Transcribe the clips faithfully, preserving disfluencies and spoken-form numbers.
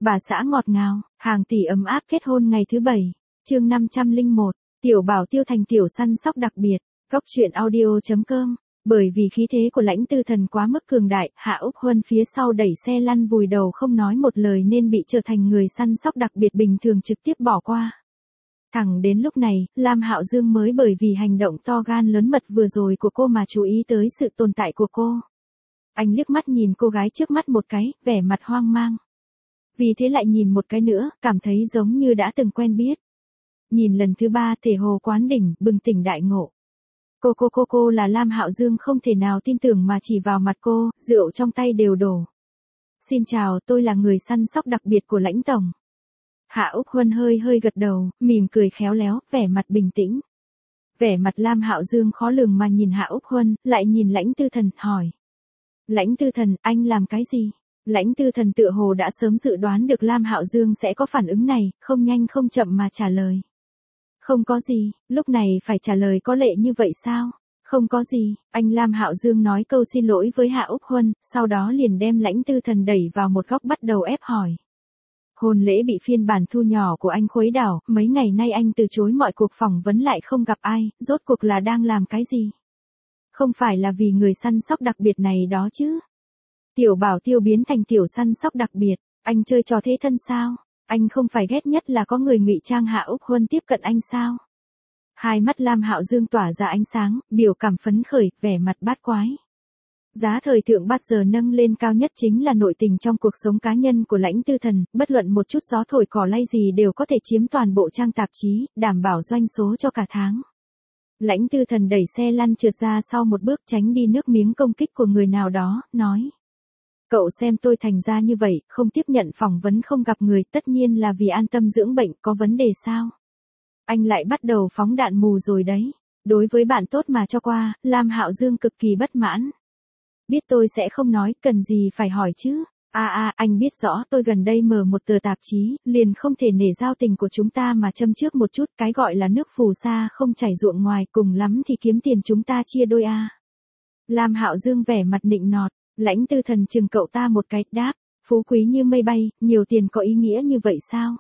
Bà xã ngọt ngào, hàng tỷ ấm áp kết hôn ngày thứ bảy. Chương năm trăm lẻ một, Tiểu Bảo Tiêu thành tiểu săn sóc đặc biệt. Góc truyện audio chấm com. Bởi vì khí thế của Lãnh Tư Thần quá mức cường đại, Hạ Úc Huân phía sau đẩy xe lăn vùi đầu không nói một lời nên bị trở thành người săn sóc đặc biệt bình thường trực tiếp bỏ qua. Thẳng đến lúc này, Lam Hạo Dương mới bởi vì hành động to gan lớn mật vừa rồi của cô mà chú ý tới sự tồn tại của cô. Anh liếc mắt nhìn cô gái trước mắt một cái, vẻ mặt hoang mang. Vì thế lại nhìn một cái nữa, cảm thấy giống như đã từng quen biết. Nhìn lần thứ ba thể hồ quán đỉnh, bừng tỉnh đại ngộ. Cô cô cô cô là Lam Hạo Dương không thể nào tin tưởng mà chỉ vào mặt cô, rượu trong tay đều đổ. Xin chào, tôi là người săn sóc đặc biệt của Lãnh Tổng. Hạ Úc Huân hơi hơi gật đầu, mỉm cười khéo léo, vẻ mặt bình tĩnh. Vẻ mặt Lam Hạo Dương khó lường mà nhìn Hạ Úc Huân, lại nhìn Lãnh Tư Thần, hỏi. Lãnh Tư Thần, anh làm cái gì? Lãnh Tư Thần tựa hồ đã sớm dự đoán được Lam Hạo Dương sẽ có phản ứng này, không nhanh không chậm mà trả lời. Không có gì, lúc này phải trả lời có lệ như vậy sao? Không có gì, anh Lam Hạo Dương nói câu xin lỗi với Hạ Úc Huân, sau đó liền đem Lãnh Tư Thần đẩy vào một góc bắt đầu ép hỏi. Hôn lễ bị phiên bản thu nhỏ của anh khuấy đảo, mấy ngày nay anh từ chối mọi cuộc phỏng vấn lại không gặp ai, rốt cuộc là đang làm cái gì? Không phải là vì người săn sóc đặc biệt này đó chứ? Tiểu Bảo Tiêu biến thành tiểu săn sóc đặc biệt, anh chơi trò thế thân sao? Anh không phải ghét nhất là có người ngụy trang Hạ Úc Huân tiếp cận anh sao? Hai mắt Lam Hạo Dương tỏa ra ánh sáng, biểu cảm phấn khởi, vẻ mặt bát quái. Giá thời thượng bắt giờ nâng lên cao nhất chính là nội tình trong cuộc sống cá nhân của Lãnh Tư Thần, bất luận một chút gió thổi cỏ lay gì đều có thể chiếm toàn bộ trang tạp chí, đảm bảo doanh số cho cả tháng. Lãnh Tư Thần đẩy xe lăn trượt ra sau một bước tránh đi nước miếng công kích của người nào đó, nói. Cậu xem tôi thành ra như vậy, không tiếp nhận phỏng vấn không gặp người, tất nhiên là vì an tâm dưỡng bệnh, có vấn đề sao? Anh lại bắt đầu phóng đạn mù rồi đấy. Đối với bạn tốt mà cho qua, Lam Hạo Dương cực kỳ bất mãn. Biết tôi sẽ không nói, cần gì phải hỏi chứ? À à, anh biết rõ tôi gần đây mở một tờ tạp chí, liền không thể nể giao tình của chúng ta mà châm trước một chút, cái gọi là nước phù sa không chảy ruộng ngoài, cùng lắm thì kiếm tiền chúng ta chia đôi à. Lam Hạo Dương vẻ mặt nịnh nọt. Lãnh Tư Thần chừng cậu ta một cái, đáp, phú quý như mây bay, nhiều tiền có ý nghĩa như vậy sao?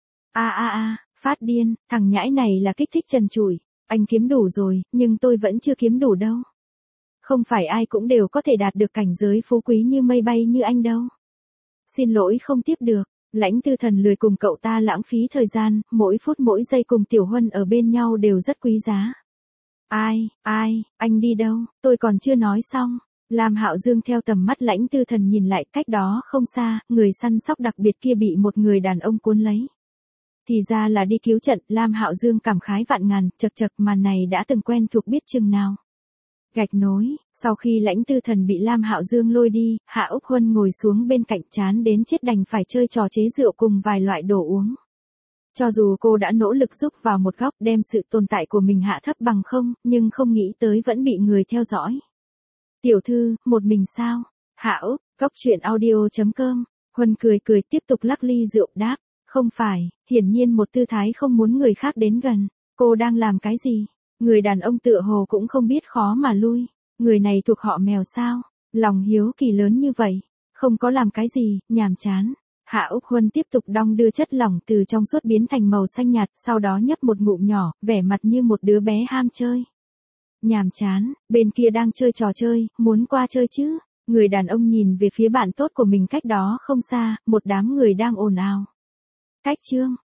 A a a, phát điên, thằng nhãi này là kích thích trần trụi, anh kiếm đủ rồi, nhưng tôi vẫn chưa kiếm đủ đâu. Không phải ai cũng đều có thể đạt được cảnh giới phú quý như mây bay như anh đâu. Xin lỗi không tiếp được, Lãnh Tư Thần lười cùng cậu ta lãng phí thời gian, mỗi phút mỗi giây cùng Tiểu Huân ở bên nhau đều rất quý giá. Ai, ai, anh đi đâu, tôi còn chưa nói xong. Lam Hạo Dương theo tầm mắt Lãnh Tư Thần nhìn lại, cách đó không xa, người săn sóc đặc biệt kia bị một người đàn ông cuốn lấy. Thì ra là đi cứu trận, Lam Hạo Dương cảm khái vạn ngàn, chật chật màn này đã từng quen thuộc biết chừng nào. Gạch nối, sau khi Lãnh Tư Thần bị Lam Hạo Dương lôi đi, Hạ Úc Huân ngồi xuống bên cạnh chán đến chết đành phải chơi trò chế rượu cùng vài loại đồ uống. Cho dù cô đã nỗ lực giúp vào một góc đem sự tồn tại của mình hạ thấp bằng không, nhưng không nghĩ tới vẫn bị người theo dõi. Tiểu thư, một mình sao? Hạ Úc, góc truyện audio chấm com. Huân cười cười tiếp tục lắc ly rượu, đáp. Không phải, hiển nhiên một tư thái không muốn người khác đến gần. Cô đang làm cái gì? Người đàn ông tựa hồ cũng không biết khó mà lui. Người này thuộc họ Mèo sao? Lòng hiếu kỳ lớn như vậy. Không có làm cái gì, nhàm chán. Hạ Úc Huân tiếp tục đong đưa chất lỏng từ trong suốt biến thành màu xanh nhạt, sau đó nhấp một ngụm nhỏ, vẻ mặt như một đứa bé ham chơi. Nhàm chán, bên kia đang chơi trò chơi, muốn qua chơi chứ? Người đàn ông nhìn về phía bạn tốt của mình cách đó không xa, một đám người đang ồn ào. Cách chương,